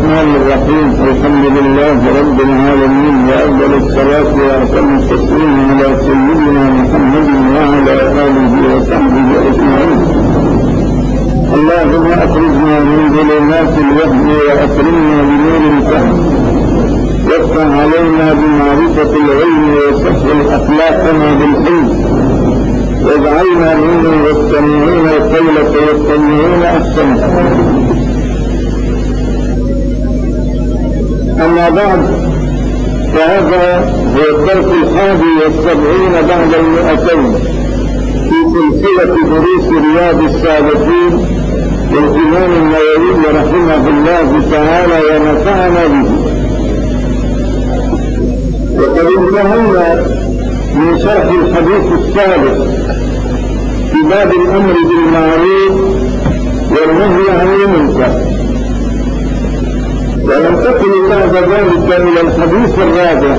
الرحمن الرحيم. الحمد لله رب العالمين، وأفضل الصلاة وأتم التسليم على سيدنا محمد وعلى آله وصحبه أجمعين. اللهم أخرجنا من ظلمات الوهم وأكرمنا بنور الفهم، وافتح علينا بمعرفة العلم وسهل أخلاقنا بالحلم، واجعلنا ممن يستمعون القول فيتبعون أحسنه. أما بعد، فهذا هو الدرس 71 بعد 200 في سلسلة دروس رياض الصالحين للإمام النووي رحمه الله تعالى ونفعنا به. وقد انتهينا من شرح الحديث السابق في باب الأمر بالمعروف والنهي عن المنكر، وننتقل بعد ذلك إلى الحديث الرابع،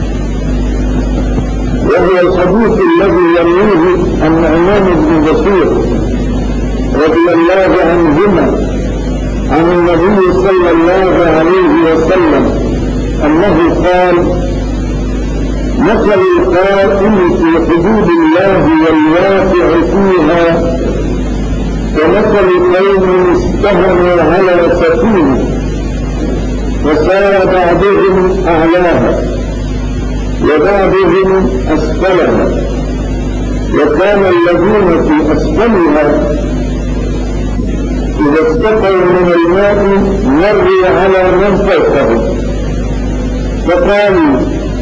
وهو الحديث الذي يرويه النعمان بن بشير رضي الله عنهما عن النبي صلى الله عليه وسلم أنه قال: مثل القائم في حدود الله والواقع فيها كمثل قوم استهموا على سفينة فصار بعضهم أعلاها وبعضهم أسفلها، وكان الذين في أسفلها إذا استقوا من الماء مروا على من فوقهم فقالوا: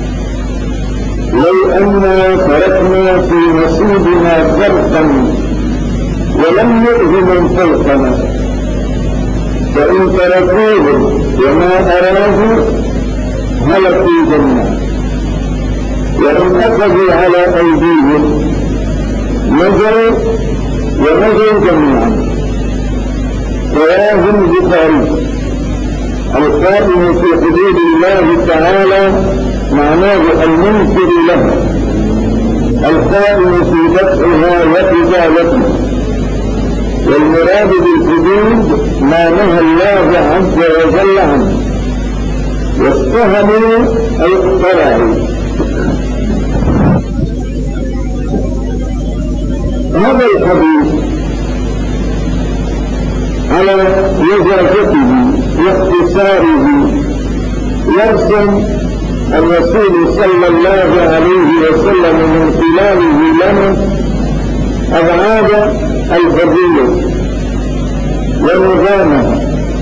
لو أننا تركنا في نصيبنا فرقا ولم نؤذ من فوقنا، فإن تركوه وما أرادوا هلكوا جميعا، وإن أخذوا على أيديهم نزلوا ونزلوا جميعا. رواه البخاري. القائم في حدود الله تعالى معناه المنكر لها، القائم في دفعها وإزالتها. والمراد بالحدود ما نهى الله عز وجل عنه، واستهموا أي اخترعوا. هذا الحديث على وجازته واختصاره يرسم الرسول صلى الله عليه وسلم من خلاله لنا أبعاد الحدود ونظامها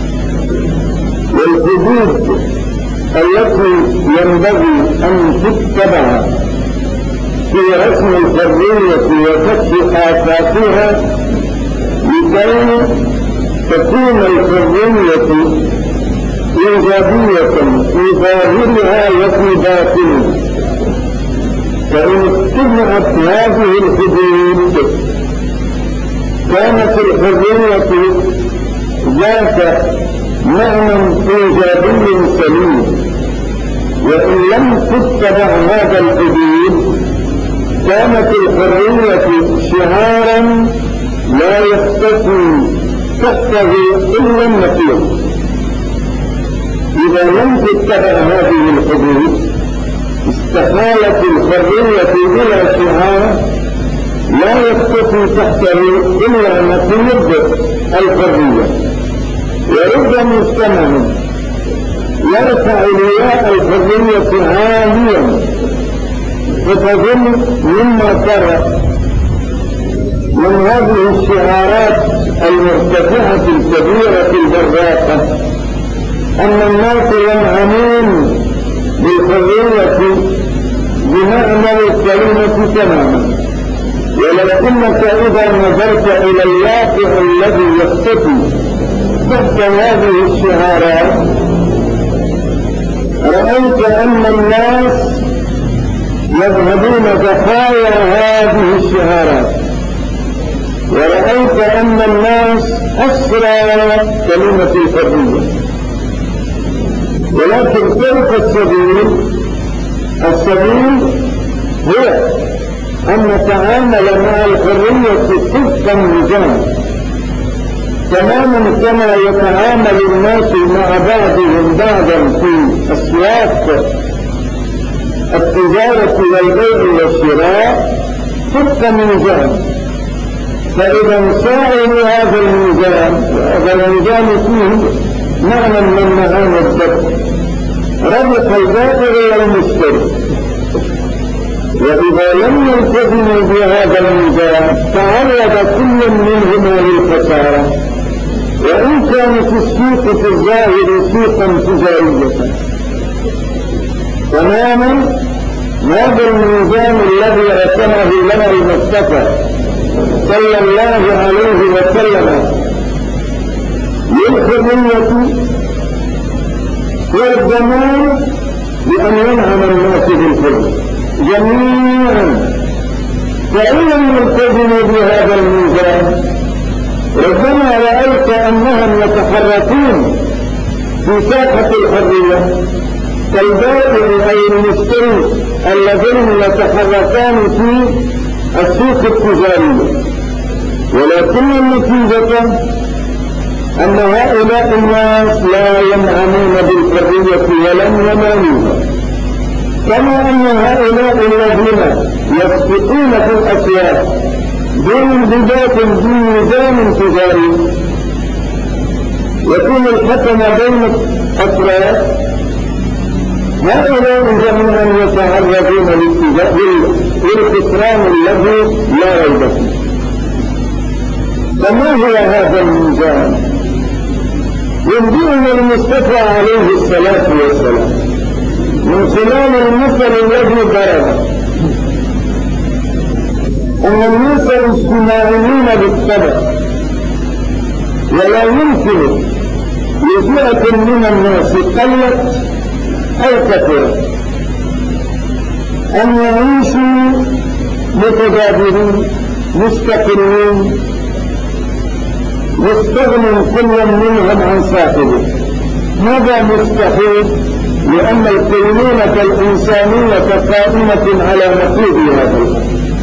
والحدود التي ينبغي أن تتبع في رسم الحرية وفتح آفاقها لكي تكون الحرية إيجابية في ظاهرها وفي باطنها. فإن اتبعت هذه الحدود كانت الحرية ذات معنى إيجابي سليم، وإن لم تتبع هذا الحدود كانت الحرية شعارا لا يختفي تحته إلا النفير. إذا لم تتبع هذه الحدود استحالت الحرية إلى شعار لا يختفي تحته إلا نقيض الحرية. ورب مجتمع يرفع لواء الحرية عاليا فتظن مما ترى من هذه الشعارات المرتفعة الكبيرة البراقة أن الناس ينعمون بالحرية بمعنى الكلمة تماما، ولكنك إذا نظرت إلى الواقع الذي يختفي تحت هذه الشعارات رأيت أن الناس يذهبون ضحايا هذه الشعارات، ورأيت أن الناس أسرى كلمة الحرية. ولكن كيف السبيل هو أن نتعامل مع الحرية طبقا النظام، تماما كما يتعامل الناس مع بعضهم بعضا في أسواق التجارة والبيع والشراء خط ميزان. فإذا انساءوا هذا الميزان، وهذا الميزان فيه معنى من معاني الضبط، ربط البائع والمشتري. وإذا لم يلتزموا بهذا الميزان تعرض كل منهما للخسارة، وإن كانت السوق في الظاهر سوقا تجارية. تماما هذا الميزان الذي رسمه لنا المصطفى صلى الله عليه وسلم للحرية والضمان بأن ينعم الناس بالحرية جميعا. فإن لم يلتزموا بهذا الميزان ربما رأيت أنهم يتحركون في ساحة الحرية كالبائع أي المشتري الذين يتحركان في السوق التجارية، ولكن النتيجة أن هؤلاء الناس لا ينعمون بالحرية ولن ينالوها، كما أن هؤلاء الذين يسبقون في الأسواق بانضباط في ميزان تجاري يكون الحكم بين الأطراف، هؤلاء جميعا يتعرضون للخسران الذي لا ريب فيه. فما هو هذا الميزان؟ ينبئنا المصطفى عليه الصلاة والسلام من خلال المثل الذي ضربه أن الناس اجتماعيين بالطبع، ولا يمكن لفئة من الناس قلت أو كثرت أن يعيشوا متجابرين مستقلين يستغني كل منهم عن صاحبه. هذا مستحيل، لأن الكينونة الإنسانية قائمة على نقيض هذا الأمر.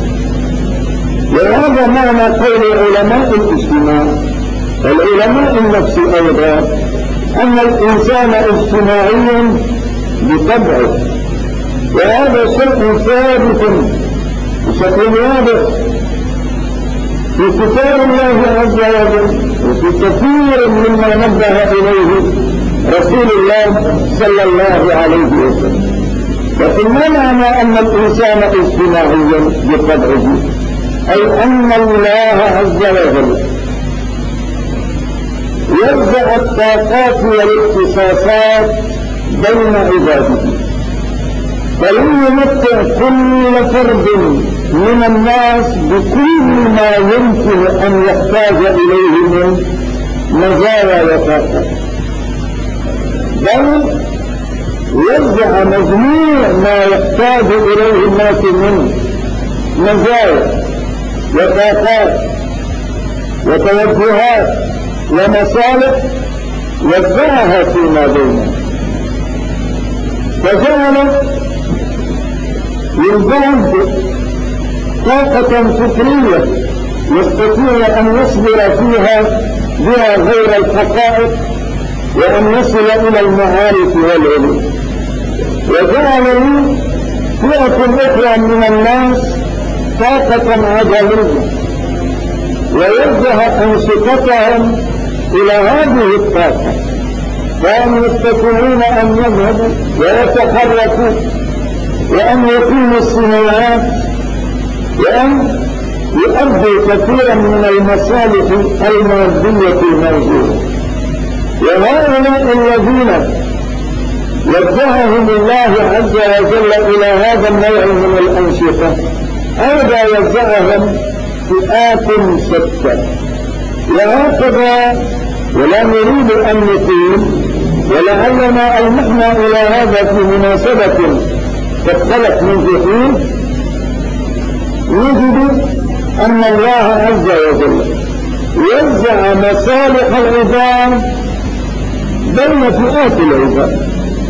وهذا معنى قول علماء الاجتماع والعلماء النفس أيضا أن الإنسان اجتماعي بطبعه، وهذا شيء ثابت بشكل واضح في كتاب الله عز وجل وفي كثير مما نبه إليه رسول الله صلى الله عليه وسلم. لكن ما معنى أن الإنسان اجتماعيا بطبعه؟ أي أن الله عز وجل يوزع الطاقات والاختصاصات بين عباده، فلن يمتع كل فرد من الناس بكل ما يمكن أن يحتاج إليه من مزايا وطاقات، بل يوزع مجموع ما يحتاج إليه الناس من مزايا وطاقات وتوجهات ومصالح وزعها فيما بينهم، فجعل للبعض طاقة فكرية يستطيع أن يصبر فيها بها غير الحقائق وأن يصل إلى المعارف والعلوم، وجعل فئة أخرى من الناس طاقة عجلية ويوجه أنشطتهم إلى هذه الطاقة، فهم يستطيعون أن يذهبوا ويتحركوا وأن يقيموا الصناعات وأن يؤدوا كثيرا من المصالح المادية الموجودة. وهؤلاء الذين وجههم الله عز وجل إلى هذا النوع من الأنشطة أيضا وزعهم فئات شتى. وهكذا ولا نريد أن نطيل، ولعلنا ألمحنا إلى هذا في مناسبة تختلف من حين نجد أن الله عز وجل وزع مصالح العباد بين فئات العباد،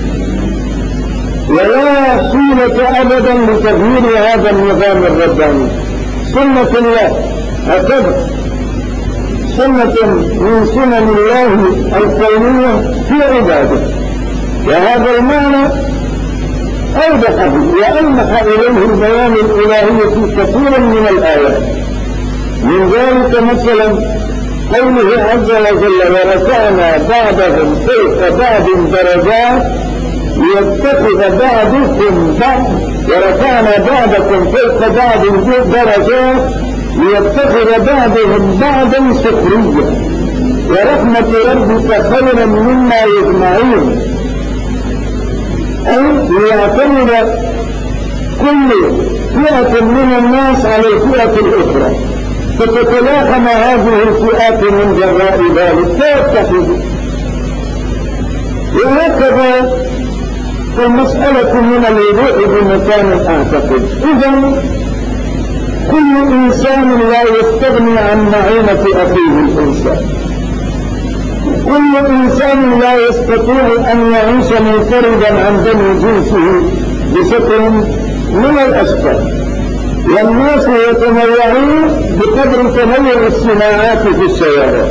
ولا حيلة أبدا لتغيير هذا النظام الرباني. سنة الله هكذا سنة من سنن الله الكونية في عباده، وهذا المعنى أوضحه وألمح إليه البيان الإلهي في كثير من الآيات. من ذلك مثلا قوله عز وجل: ورفعنا بعضهم فوق بعض درجات ليتخذ بعضكم بعض، ورفعنا بعضكم فوق بعض درجات ليتخذ بعضهم بعضا سخريا ورحمة ربك خيرا مما يجمعون، أي ليعتمد كل فئة من الناس على الفئة الأخرى فتتلاحم هذه الفئات من جراء ذلك فيتخذ. وهكذا المسألة من الوضوء بمكان أعتقد. إذن كل إنسان لا يستغني عن معونة أخيه الإنسان، كل إنسان لا يستطيع أن يعيش منفردا عن بني جنسه بشكل من الأشكال، والناس يتنوعون بقدر تنوع الصناعات في الشوارع،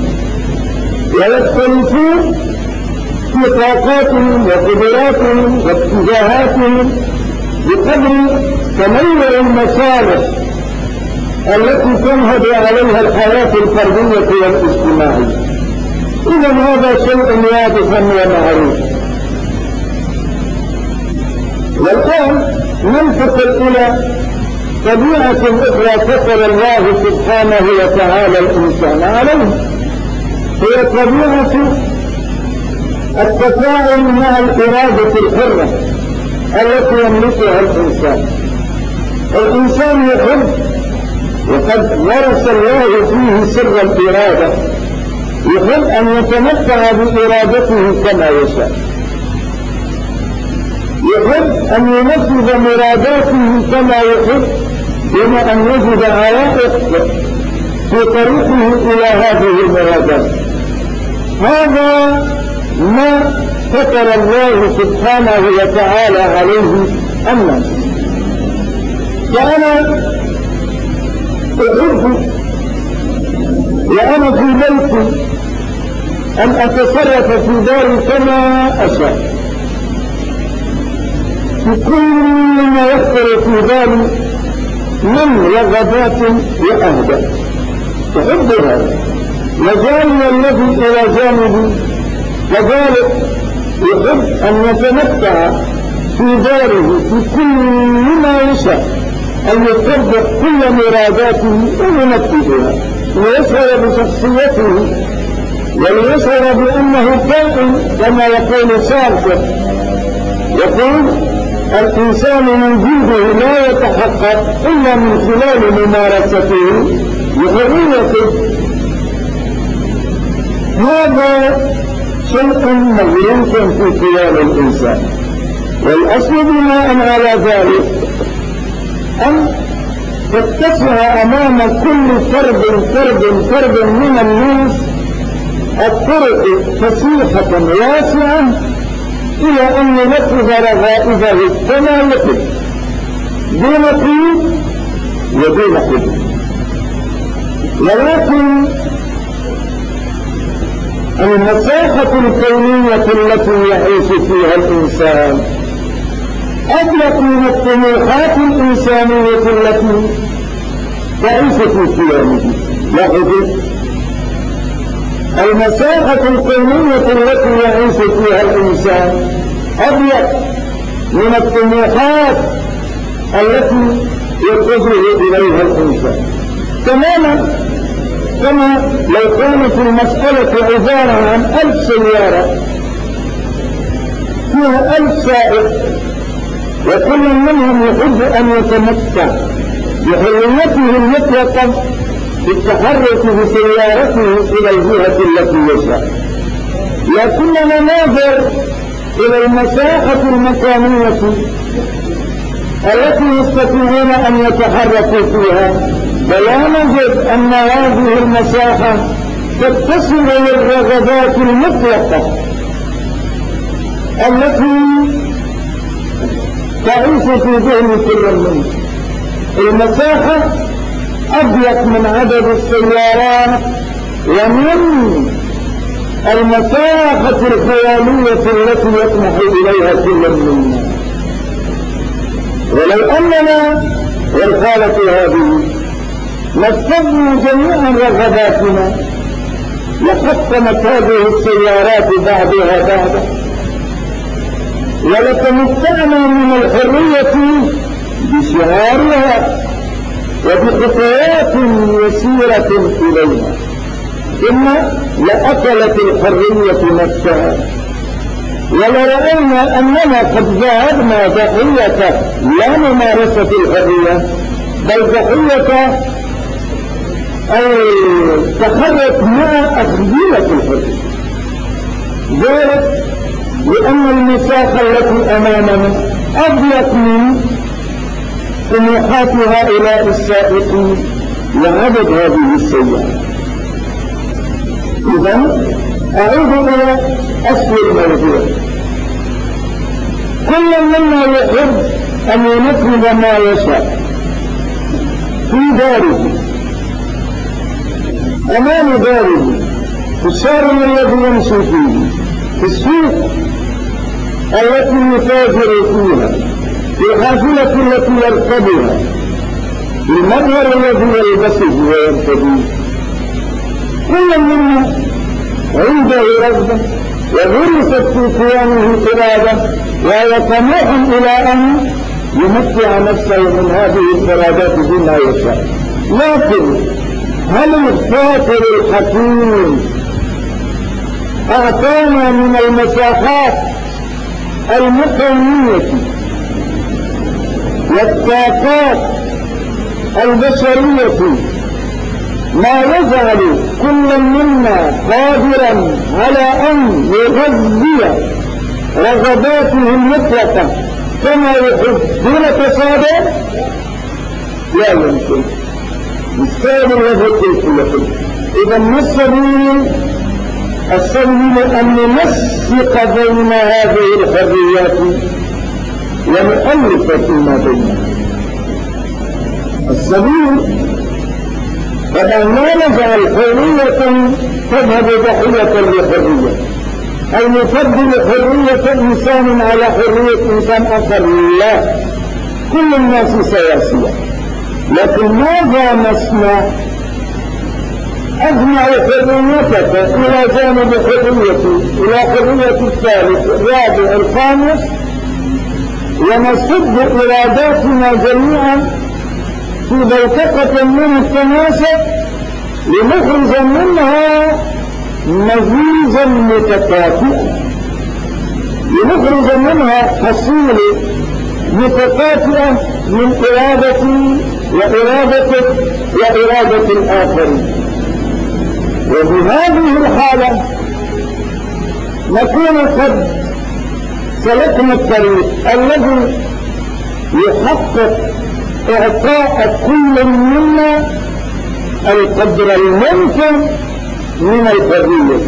ويختلفون في طاقاتهم وقدراتهم واتجاهاتهم بقدر تنوع المصالح التي تنهض عليها الحياة الفردية والاجتماعية. إذن هذا شيء واضح ومعروف. والآن ننتقل إلى طبيعة أخرى فطر الله سبحانه وتعالى الإنسان عليه، هي طبيعة التفاعل مع الإرادة الحرة التي يملكها الإنسان. الإنسان يحب، وقد ورث الله فيه سر الإرادة، يحب أن يتمتع بإرادته كما يشاء، يحب أن ينفذ مراداته كما يحب دون أن يجد عوائق في طريقه إلى هذه المرادات. هذا ما فطر الله سبحانه وتعالى عليه الناس. فأنا أحب وأنا في بيتي أن أتصرف في داري كما أشاء في كل ما يخطر في بالي من رغبات وأهداف، أحب هذا. وجاني الذي إلى جانبي كذلك يحب أن يتمتع في داره في كل ما يشاء، أن يطبق كل مراداته وينفذها ويشعر بشخصيته وليشعر بأنه كائن كما يقول سارتر، يقول الإنسان من جنده لا يتحقق إلا من خلال ممارسته لحريته. هذا شيء مغلوط في خيال الإنسان، والأصل بناء على ذلك أن تتسع أمام كل فرد من الناس الطرق فسيحة واسعة إلى أن ينفذ رغائبه كما يحب دون قيود ودون حدود. ولكن المساحة الكونية التي يعيش فيها الإنسان أضيق من الطموحات الإنسانية التي تعيش في كيانه. لاحظوا، المساحة الكونية التي يعيش فيها الإنسان أضيق من الطموحات التي يتجه إليها الإنسان تماما، كما لو كانت المسألة عبارة عن 1000 سيارة فيها 1000 سائق وكل منهم يحب أن يتمتع بحريته المطلقة بالتحرك بسيارته إلى الجهة التي يشاء، لكننا ننظر إلى المساحة المكانية التي يستطيعون أن يتحركوا فيها، فلا نجد أن هذه المساحة تتصل للرغبات المطلقة التي تعيش في ذهن كل منهم. المساحة أضيق من عدد السيارات ومن المساحة الخيالية التي يطمح إليها كل منا. ولو أننا والحالة هذه نفذنا جميع رغباتنا لحطمت هذه السيارات بعضها بعضا، ولتمتعنا من الحرية بشعارها وبخطوات يسيرة إليها، ثم لأكلت الحرية نفسها، ولرأينا أننا قد ذهبنا ضحية لا ممارسة الحرية بل ضحية أو تخرج مع أخذية الحرية. ذلك لأن المساحة التي أمامنا أضيق من طموحات هؤلاء السائقين وعدد هذه السيارة. إذن أعود إلى أصل الموضوع. كل منا يحب أن ينفذ ما يشاء في داره، أمام داره، في الشارع الذي يمشي فيه، في السوق التي يتاجر فيها، في الحافلة التي يركبها، في المظهر الذي يلبسه ويرتديه. كل منا عنده رغبة وغرست في كيانه إرادة وهو طموح إلى أن يمتع نفسه من هذه الإرادات بما يشاء. لكن هل الفاكر الحكيم أعطانا من المساحات المقومية والطاقات البشرية ما يجعل كل منا قادرا على أن يغذي رغباته المطلقة كما يحب دون تصادم؟ لا يمكن. السبب الذي قلت لكم إذا ما السبيل أن ننسق بين هذه الحريات ونؤلف فيما بينها. السبيل فأن لا نجعل حرية تذهب ضحية لحرية أو نفضل حرية إنسان على حرية إنسان آخر. لا، كل الناس سياسية، لكن ماذا نصنع؟ أجمع حريتك إلى جانب حريتي، إلى حرية الثالث الرابع الخامس، ونصب إراداتنا جميعا في بوتقة من التناسق لنخرج منها مزيجا متكافئا، لنخرج منها حصيلة متكافئة من إرادتي وإرادتك وإرادة الآخرين. وبهذه الحالة نكون قد سلكنا الطريق الذي يحقق إعطاء كل منا القدر الممكن من الحرية.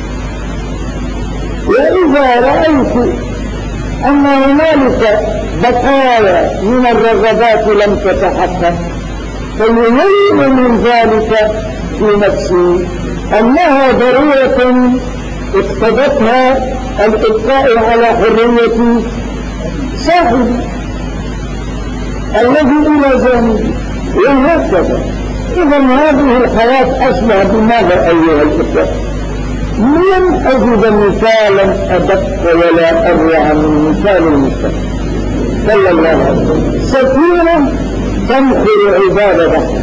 وإذا رأيت أن هنالك بقايا من الرغبات لم تتحقق فيهيئ من ذلك في نفسي أنها ضرورة اقتضتها الإبقاء على حرية صاحبي الذي إلى جانبي، وهكذا. إذا هذه الحياة أشبه بماذا أيها الإخوة؟ لن أجد مثالا أدق ولا أروع من مثال المصطفى صلى الله عليه وسلم. سفينة تنخر عباد بحر،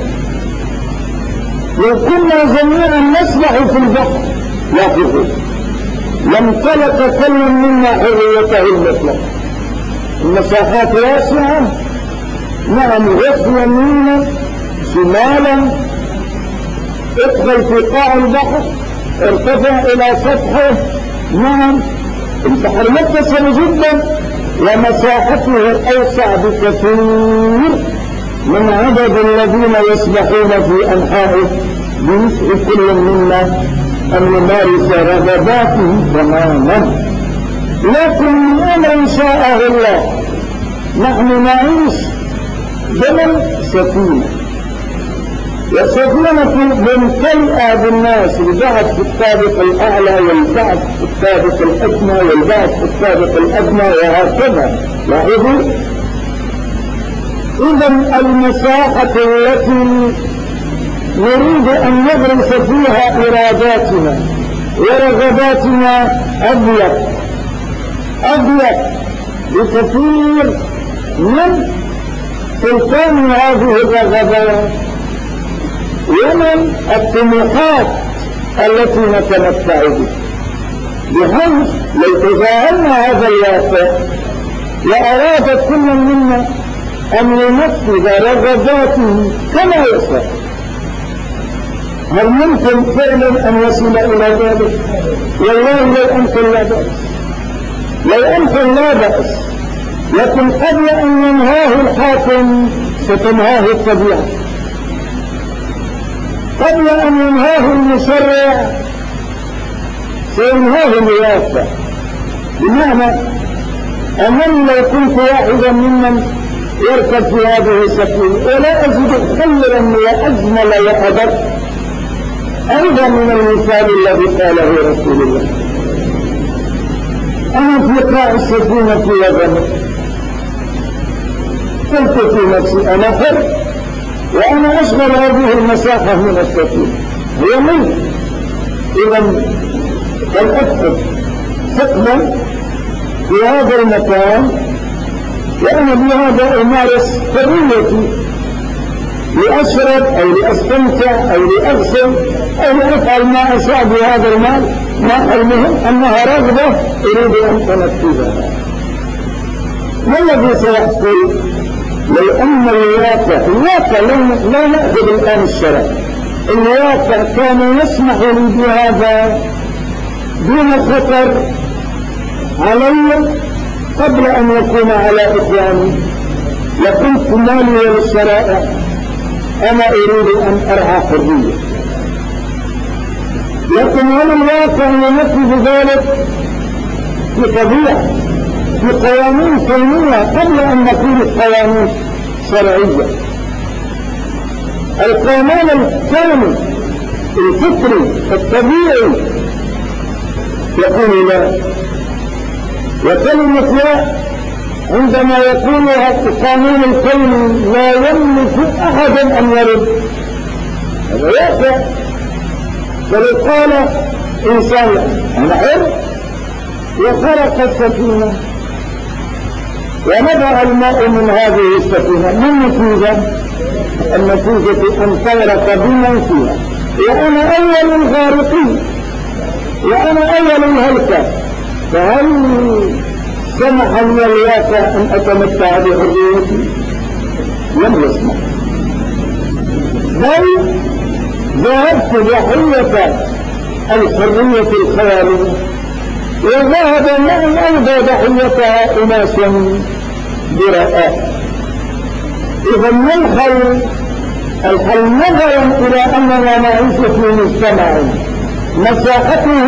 لو كنا جميعا نسبح في البحر لاحظوا لامتلك كل منا حريته المطلقة. المساحات واسعة، نعم، غف يمينا شمالا، ادخل في قاع البحر، ارتفع الى سطحه، نعم، البحر متصل جدا ومساحته اوسع بكثير من عدد الذين يسبحون في انحائه، بنسع كل منا ان يمارس رغباته تماما. لكن من امر شاءه الله نحن نعيش ضمن سفينة والسفينة ممتلئة بالناس، البعض في الطابق الأعلى والبعض في الطابق الأدنى والبعض في الطابق الأدنى وهكذا. لاحظوا إذا المساحة التي نريد أن نغرس فيها إراداتنا ورغباتنا أضيق بكثير من سلطان هذه الرغبات ومن الطموحات التي نتمتع بها، بحيث لو تجاهلنا هذا الواقع وأراد كل منا أن ينفذ رغباته كما يشاء، هل ممكن فعلا أن يصل إلى ذلك؟ والله لو أمكن لا بأس، لو أمكن لا بأس، لكن قبل أن ينهاه الحاكم ستنهاه الطبيعة، قبل أن ينهاه المشرع سينهاه الواقع. بمعنى أنني لو كنت واحدا ممن يركب في هذه السفينة ولا أجد خيرا وأجمل وأدق أيضا من المثال الذي قاله رسول الله، أنا في قاع السفينة وغمر، قلت في نفسي أنا حر وأنا أشغل هذه المساحة من السفينة هي مني، إذا فلأدخل ثقلا في هذا المكان وأنا بهذا أمارس حريتي لأشرب أو لأستمتع أو لأغسل أو لأفعل ما أشاء بهذا المال، ما المهم أنها رغبة أريد أن أنفذها. ما الذي سيحصل لو أن الواقع لا نأخذ الآن الشرع، الواقع كان يسمح لي بهذا دون خطر علي قبل أن يكون على إخواني، لكنت مالي للشرائع، أنا أريد أن أرعى حرية، لكن هل الواقع ينفذ ذلك في طبيعة في قوانين كونية قبل أن نقول قوانين شرعية؟ القانون الكوني الفطري الطبيعي يقول لا، وكلمة لا عندما يقولها القانون الكوني لا يملك أحدا أن يرد، هذا واقع. ولو قال إنسان أنا حر وخرق السفينة ونبع الماء من هذه السفينة، ما النتيجة؟ النتيجة أن تغرق بمن فيها وأنا أول الغارقين وأنا أول الهلكة، فهل سمح لي الواقع أن أتمتع بحريتي؟ لم يسمح، بل ذهبت ضحية الحرية الخيالية وذهب معي أيضا ضحيتها أناس براء. إذا الحل نظرا إلى أننا نعيش في مجتمع مساحته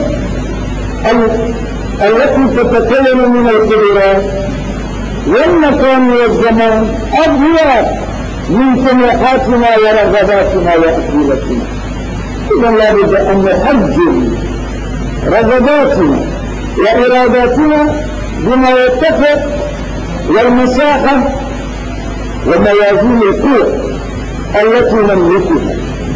التي تتكون من القدرات والمكان والزمان أضيق من طموحاتنا ورغباتنا وأسئلتنا، إذا لا بد أن نحجم رغباتنا وإراداتنا بما يتفق والمساحة وموازين القوة التي نملكها.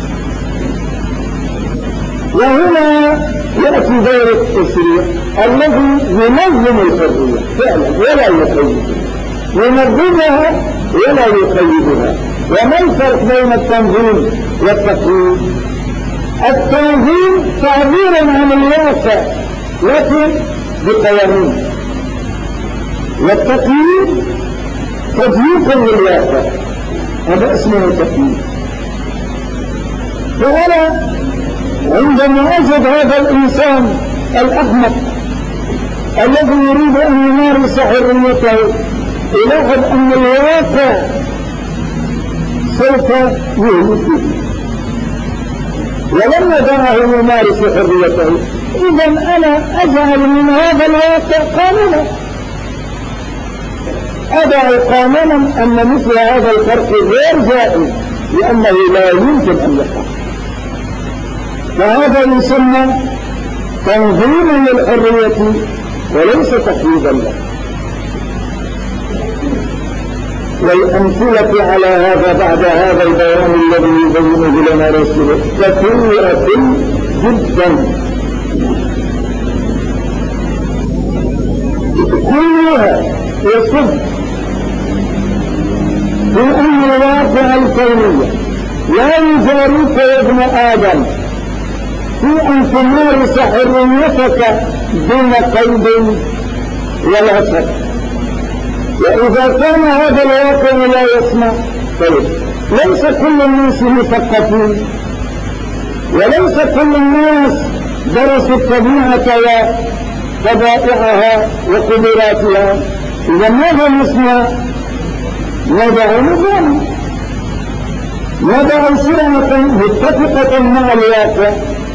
وهنا يأتي دور التشريع الذي ينظم الحرية فعلا ولا يقيدها، ينظمها ولا يقيدها. وما الفرق بين التنظيم والتقييد؟ التنظيم تعبير عن الواقع لكن بقوانين، والتقييد تضييق للواقع، هذا اسمه التقييد. فأنا عندما أجد هذا الإنسان الأحمق الذي يريد أن يمارس حريته يلاحظ أن الواقع سوف يهلكه ولم يدعه يمارس حريته. إذا أنا أجعل من هذا الواقع قانونا، أضع قانونا أن مثل هذا الفرق غير جائز لأنه لا يمكن أن يقع. فهذا يسمى تنظيما للحرية وليس تقييدا لها. والأمثلة على هذا بعد هذا البيان الذي يبينه لنا رسوله كثيرة جدا، كلها يصب في أن الواقع الكونية لا يجاريك يا ابن آدم في أن تمارس حريتك دون قيد ولا شك. وإذا كان هذا الواقع لا يسمع طيب، ليس كل الناس مثقفين، وليس كل الناس درسوا الطبيعة وطبائعها وقدراتها. إذا ماذا نصنع؟ نضع نظاما، نضع سرعة متفقة مع الواقع،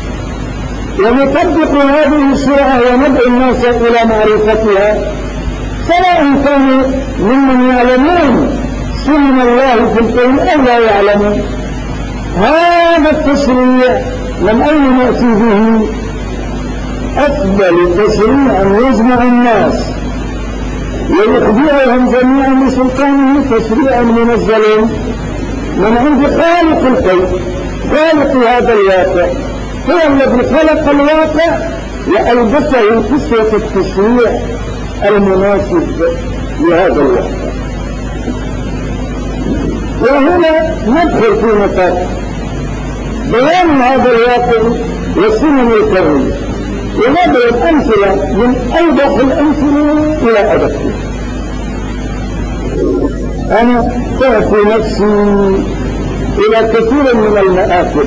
ونطبق هذه السرعة وندعو الناس إلى معرفتها، سواء كانوا ممن يعلمون سنن الله في الكون أو لا يعلمون. هذا التشريع من أين نأتي به؟ أفضل تشريع يجمع الناس ويخبرهم جميعا بسلطانه، تشريع منزل من عند خالق الكون، خالق هذا الواقع، هو الذي خلق الواقع وألبسه كسوة التشريع المناسب لهذا الواقع. وهنا ندخل في نطاق بيان هذا الواقع والسنن الكونية، ونضرب أمثلة من أوضح الأمثلة إلى أدقها. أنا تأتي نفسي إلى كثير من المآكل،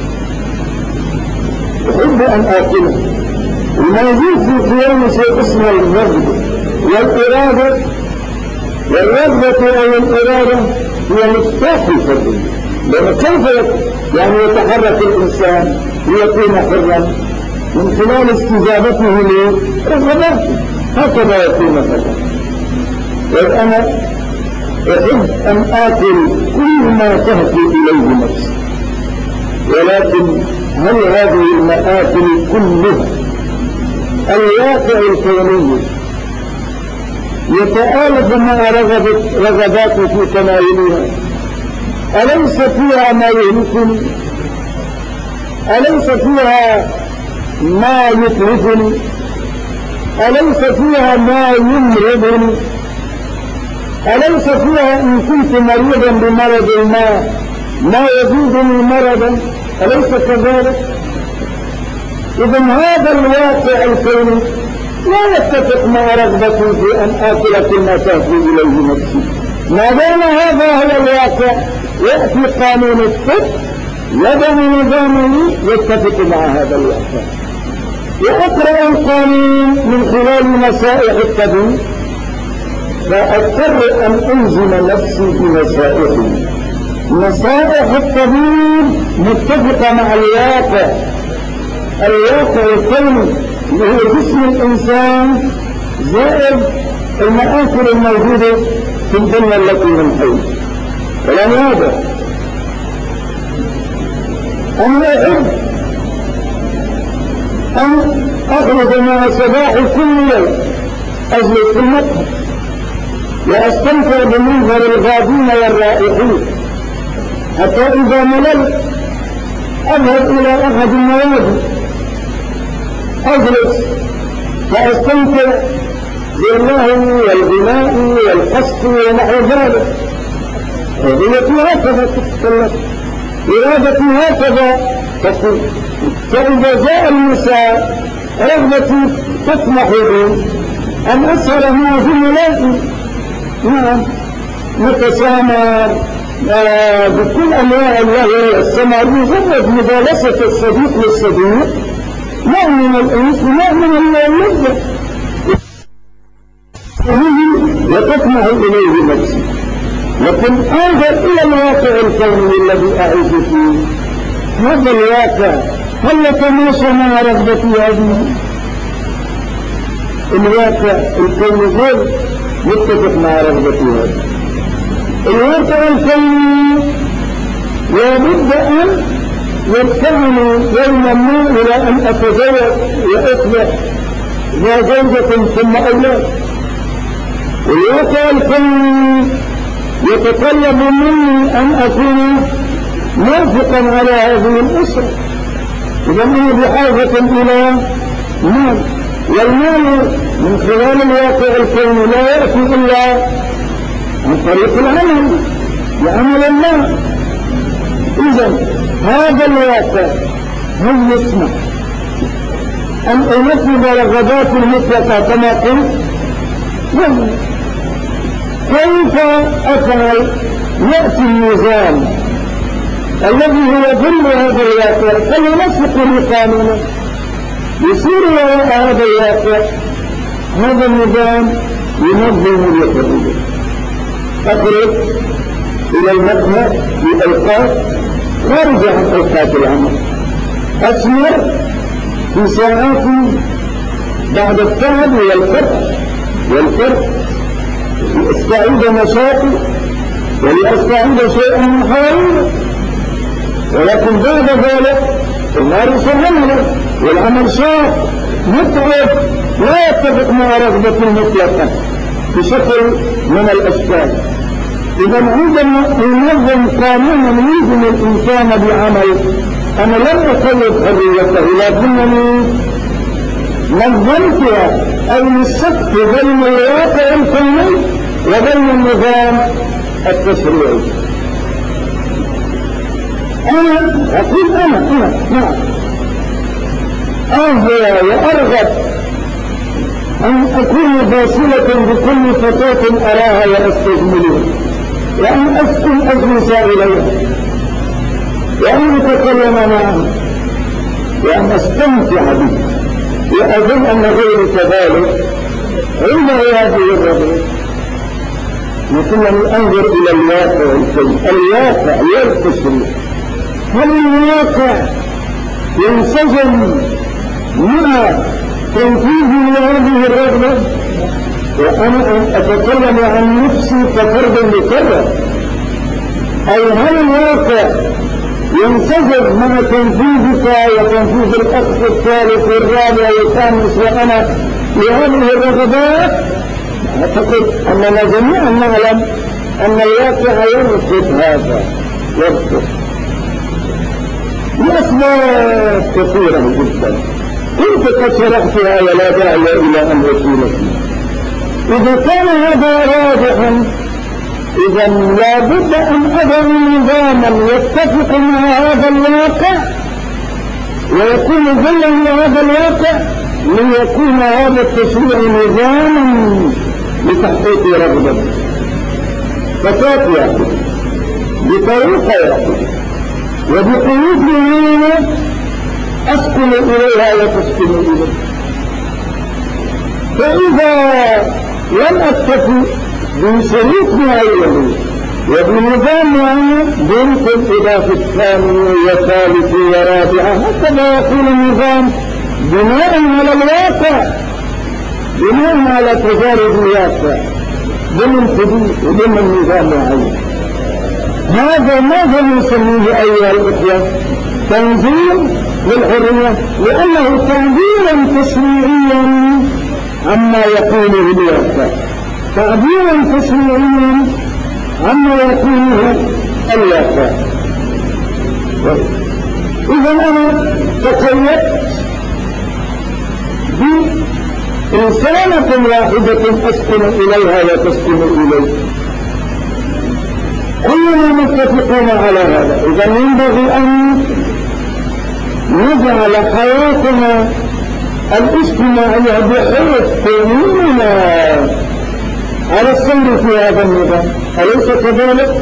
أحب أن آكله. الموجود في قيام شيء اسمه الرغبة والإرادة، والرغبة أو الإرادة هي مفتاح الحرية، لأن كيف يعني يتحرك الإنسان ليكون حرا؟ من خلال استجابته لرغباته، هكذا يكون حرا. وأنا أحب أن آكل كل ما تهفي إليه نفسي، ولكن هل هذه المآكل كلها الواقع الكوني يتآلف مع رغباته في تناولها؟ أليس فيها ما يهلكني؟ أليس فيها ما يتلفني؟ أليس فيها ما يمرضني؟ أليس فيها إن كنت مريضا بمرض ما يزيدني مرضا؟ أليس كذلك؟ إذن هذا الواقع الكوني لا يتفق مع رغبتي في أن آكل كل ما تهفي إليه نفسي. ما دام هذا هو الواقع، يأتي قانون الطب يضع نظامه يتفق مع هذا الواقع، وأقرأ القانون من خلال نصائح الطبيب، فأضطر أن ألزم نفسي بنصائحه. نصائح الطبيب متفقة مع الواقع الكوني اللي هو جسم الإنسان زائد المآكل الموجودة في الدنيا التي من حيث. ولهذا أنا أحب أن أخرج مع صباح كل يوم، أجلس في المطبخ وأستمتع بمنظر الغادين والرائحين، حتى إذا مللت أذهب إلى أحد النوادي أجلس وأستمتع باللهو والغناء والقصف ونحو ذلك. هديتي هكذا تتكلم، إرادتي هكذا تقول. فإذا جاء المساء رغبتي تسمح لي أن أسهر مع زملائي، نعم نتسامر بكل أنواع الله. السمر مجرد مجالسة الصديق للصديق، نوع من الأنس ونوع من اللذة، وتسمح إليه نفسي. لكن انظر إلى الواقع الكوني الذي أعيش فيه. هذا الواقع هل يتماشى مع رغبتي هذه؟ الواقع الكوني غير متفق مع رغبتي هذه. الواقع الكوني لا بد أن يدفعني يوما ما إلى أن أتزوج وأصبح ذا زوجة ثم أولاد. والواقع الكوني يتطلب مني أن أكون موافقا على هذه الأسرة. إذا أنا بحاجة إلى مال، والمال من خلال الواقع الكوني لا يأتي إلا عن طريق العمل بعمل الله. إذا هذا الواقع هل يسمح أن أنفذ رغبات المطلقة كما قلت؟ لا. كيف أفعل؟ يأتي النظام الذي هو ظل هذا الواقع فلنسق لقانونه يصير وراء هذا الواقع. هذا النظام ينظم الحرية. أخرج إلى المقهى في أوقات خارج عن أوقات العمل، أسمر في ساعات بعد التعب والفرق لأستعيد نشاطي ولأستعيد شيئا من حوالي، ولكن بعد ذلك المارس العمل والعمل شاق متعب لا يتفق مع رغبة مطلقة بشكل من الأشكال. إذا عندما ينظم قانونا يلزم الإنسان بعمل، أنا لم أقيد حريته لكنني نظمتها أي نسقت بين الواقع الكوني وبين النظام التشريعي. أنا أقول أنا نعم أهوى وأرغب أن أكون باصلة بكل فتاة أراها وأستجملها، وأن أسكن أجلس إليها، وأن أتكلم معها، وأن أستمتع به، وأظن أن غير كذلك عند هذه الرغبة. لكنني أنظر إلى الواقع الكريم، الواقع والتشريع. هل الواقع ينسجم مع تنفيذ هذه الرغبة؟ وأنا أتكلم عن نفسي كفرد مكرر. أي هل الواقع ينسجم مع تنفيذك وتنفيذ الأخذ الثالث والرابع والخامس وأنا لهذه الرغبات؟ أعتقد أننا جميعا نعلم أن الواقع يرفض هذا، يرفض لأسباب كثيرة جدا كنت قد شرحتها ولا داعي إلى أن أطيل فيها. إذا كان هذا راجحا، إذا لا بد أن أضع نظاما يتفق مع هذا الواقع ويكون ظلا لهذا الواقع ليكون هذا التشريع نظاما لتحقيق رغبته. فتاة يأخذ بطريقة يأخذ وبقيود معينة أسكن إليها وتسكن إليها. فإذا لم أكتفي بشريك معين وبنظام معين بنت الإضافة الثانية والثالثة ورابعة، هكذا يكون النظام بناء على الواقع، بناء على تجارب الواقع ضمن حدود وضمن نظام معين. هذا ماذا نسميه أيها الإخوة؟ تنظيم للحرية، لأنه تعبيرا تشريعيا عما يقوله الواقع، تعبيرا تشريعيا عما يقوله الواقع. إذا أنا تقيدت بإنسانة واحدة أسكن إليها وتسكن إليه، كلنا متفقون على هذا. إذا ينبغي أن نجعل حياتنا الاجتماعية بحيث تميلنا على السير في هذا النظام، أليس كذلك؟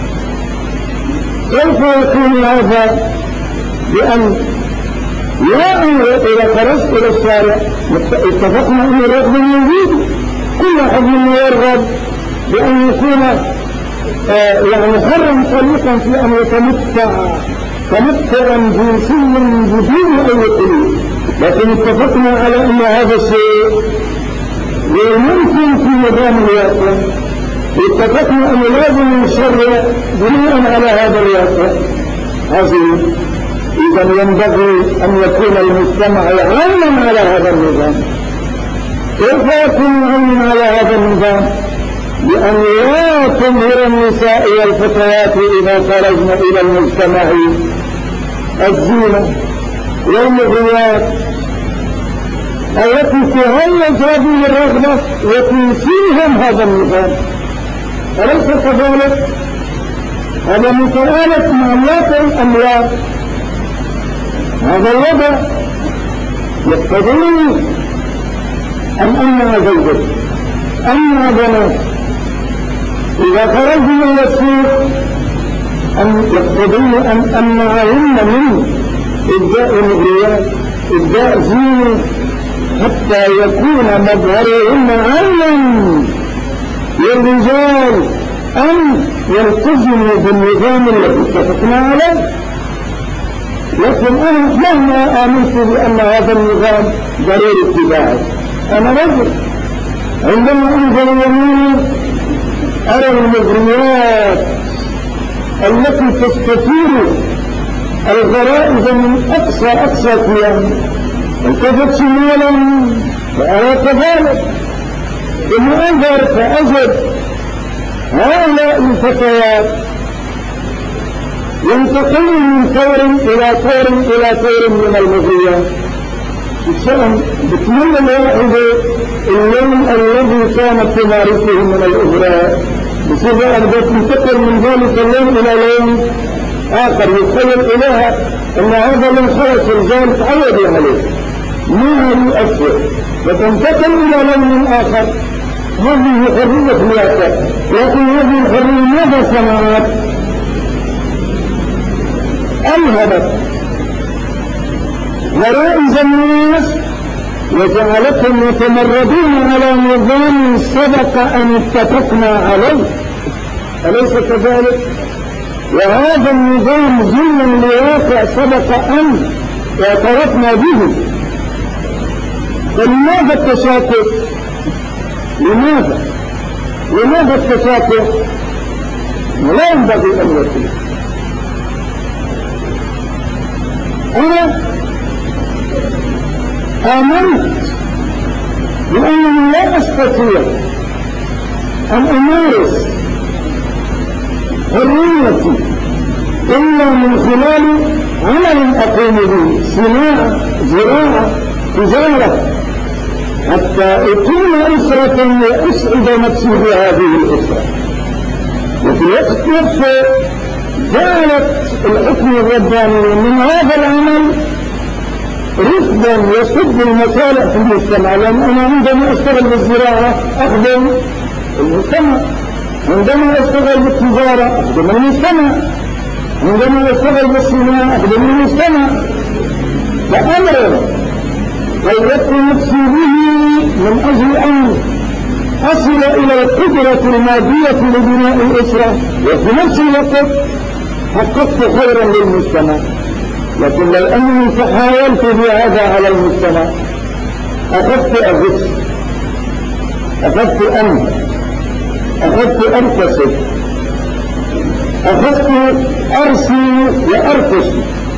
كيف يكون هذا؟ بأن لا إذا خرجت إلى الشارع اتفقنا أن الرغب موجود، كل أحد منا يرغب بأن يكون يعني حرا طريقا في أن تمتعا جنسيا بدون أي قيود، لكن اتفقنا على أن هذا الشيء يمكن في نظام الواقع. اتفقنا أن لازم نشرع بناء على هذا الواقع، عظيم. إذا ينبغي أن يكون المجتمع عونا على هذا النظام. كيف يكون عونا على هذا النظام؟ بأن لا تظهر النساء والفتيات إذا خرجن إلى المجتمع الزينة والمغريات التي تهيج هذه الرغبة وتنسيهم هذا النظام. أليس كذلك؟ هذا متآلف مع واقع الأموال. هذا الوضع يقتضي أن أمنع زوجك أمنع بنات إذا خرجنا إلى السوق أن يقتضي أن أمنعهن من إبداء المغريات إبداء زينة حتى يكون مظهرهن عينا للرجال أن يلتزموا بالنظام الذي اتفقنا عليه. لكن أنا مهما آمنت بأن هذا النظام ضروري اتباعه. أنا رجل عندما أنزل يمين أرى المغريات التي تستثير الغرائز من أقصى قيام التفت شمالا فأرى كذلك. ثم أنظر فأجد هؤلاء الفتيات ينتقلون من ثور إلى ثور من المغريات. الشأن بكل الواحدة اللون الذي كانت تمارسه من الإغراء بصفة أن تنتقل من ذلك اللون إلى لون آخر يتخيل إليها أن هذا من خلص الرجال تعودوا عليه ما يؤثر وتنتقل إلى لون آخر. هذه حرية الواسع. لكن هذه الحرية ماذا صنعت؟ ألهبت غرائز الناس وجعلتهم يتمردون على نظام سبق أن اتفقنا عليه. أليس كذلك؟ وهذا النظام ظلم لواقع سبق أن اعترفنا به. فلماذا التشاكك؟ لماذا التشاكك؟ ولا ينبغي أن يكون. أنا آمنت بأنني لا أستطيع أن أمارس حريتي إلا من خلال عمل أقوم به، صناعة، زراعة، تجارة، حتى أقيم أسرة وأسعد نفسي بهذه الأسرة. وفي الوقت نفسه جعلت الحكم الرباني من هذا العمل رفضا يصد المصالح في المجتمع. لأن أنا عندما أشتغل بالزراعة أخدم المجتمع، عندما أشتغل بالتجارة أخدم المجتمع، عندما أشتغل بالصناعة أخدم المجتمع. فأمر غيرت نفسي به من أجل أن أصل إلى القدرة المادية لبناء الأسرة، وفي نفس الوقت حققت خيرا للمجتمع. لكن لو أنني تحاولت بهذا على المجتمع أخذت أغش، أخذت أمن، أخذت أرتسب، أخذت أرسي وأرتسب.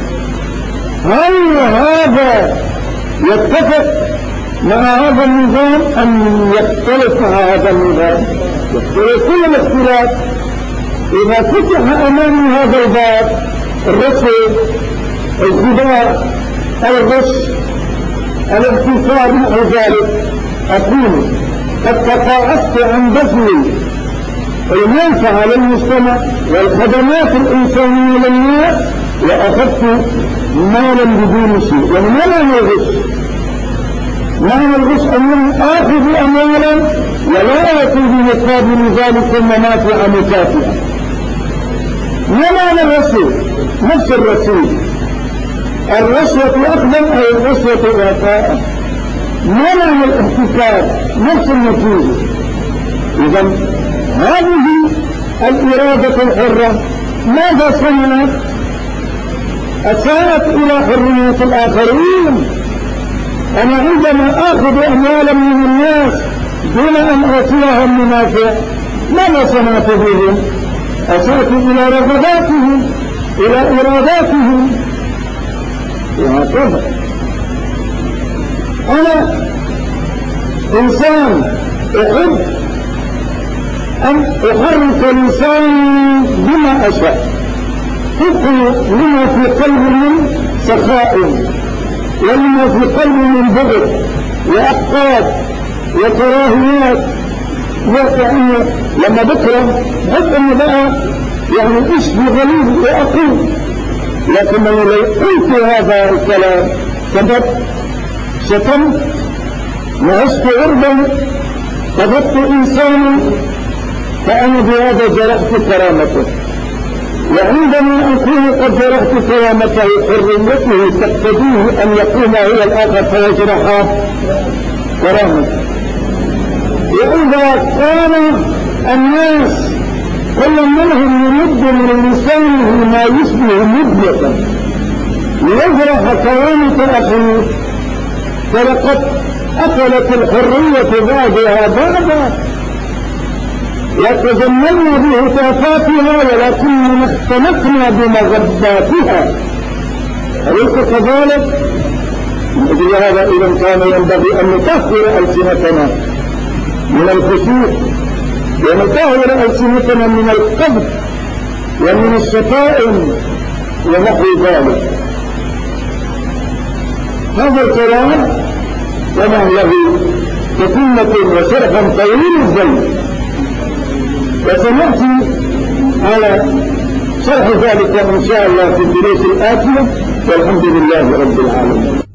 هل هذا يتفق مع هذا النظام أم يختلف مع هذا النظام؟ يختلف كل الاختلاف. إذا فتح أمامي هذا الباب الرسل، الزباع، الغش، الاغتفار نحو ذلك، أكون قد تقاعدت عن بذل المنفعة للمجتمع والخدمات الإنسانية للناس وأخذت مالا بدون شيء. يعني ما معنى الغش؟ معنى الغش أنه آخذ أموالا ولا يأتي بمقابل ذلك منافع مكافئة. ما معنى الرسول؟ نفس الرسول. الرشوة أقدم أو الرشوة إعطاء. ما معنى الاحتكار؟ نفس النتيجة. إذا هذه الإرادة الحرة ماذا صنعت؟ أساءت إلى حرية الآخرين. أنا عندما آخذ أموالا من الناس دون أن أعطيهم منافع ماذا صنعت بهم؟ أسأت إلى رغباتهم إلى إراداتهم وهكذا. أنا إنسان أحب أن أحرك لساني بما أشاء طبقا لما في قلبي من سخاء ولما في قلبي من بغض وأحقاد وكراهيات. وكأنه لما بكره بحب أنه بقى يعني اشبه غليظ وأقول، لكنني لو قلت هذا الكلام كذبت، شتمت، نعشت عرضا، كذبت إنسانا، فأنا بهذا جرحت كرامته. وعندما أكون قد جرحت كرامته حريته تقتضيه أن يقوم هو الآخر فيجرح كرامته. وإذا كان الناس كل منهم يمد من لسانه ما يشبه مدة ليجرح كرامة أخيه، فلقد أكلت الحرية بعدها بعدا وتجملنا بهتافاتها ولكننا اختلفنا بمغباتها. أليس كذلك؟ لأجل هذا إذا كان ينبغي أن نطهر ألسنتنا من الفسوق ونطهر ألسنتنا من القذف ومن الشتائم ونحو ذلك. هذا الكلام طبعا له تتمة وشرحا طويل الزمن، وسنأتي على شرح ذلك إن شاء الله في الدروس الآتية، والحمد لله رب العالمين.